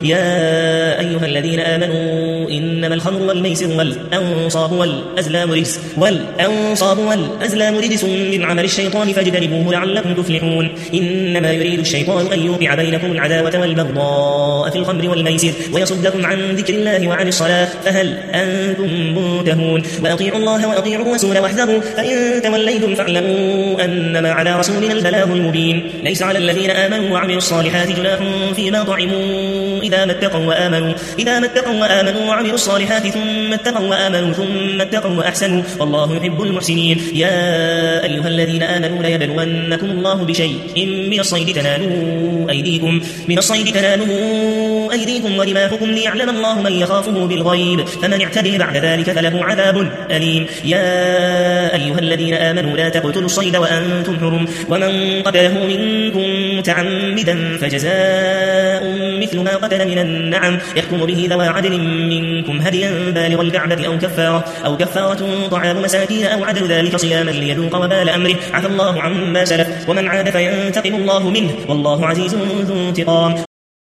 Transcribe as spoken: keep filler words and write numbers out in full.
يا أيها الذين آمنوا إنما الخمر والميسر والأنصاب والأزلام رجس والأنصاب والأزلام رجس من عمل الشيطان فاجتنبوه لعلكم تفلحون إنما يريد الشيطان أن يوقع بينكم العداوة والبغضاء في الخمر والميسر ويصدكم عن ذكر الله وعن الصلاة فهل أنتم منتهون وأطيعوا الله وأطيعوا الرسول واحذروا فإن توليتم فاعلموا أنما على رسولنا البلاغ المبين ليس على الذين آمنوا وعملوا الصالحات جناح فيما طعموا إذا ما اتقوا وآمنوا إذا ما اتقوا وآمنوا وعملوا الصالحات ثم اتقوا وآمنوا ثم اتقوا وأحسنوا والله يحب المحسنين يا أيها الذين آمنوا ليبلونكم الله بشيء من الصيد تنالوا أيديكم من الصيد تنالوا أيديكم ورماحكم ليعلم الله من يخافه بالغيب فمن اعتدي بعد ذلك فله عذاب أليم يا أيها الذين آمنوا لا تقتلوا الصيد وأنتم حرم ومن قتله منكم متعمدا فجزاء مثل ما قتل من النعم يحكم به ذوى عدل منكم هديا بالغ الكعبة أو كفارة أو كفارة طعام مساكين أو عدل ذلك صياما ليذوق وبال أمره عفى الله عما سلف ومن عاد فينتقم الله منه والله عزيز ذو انتقام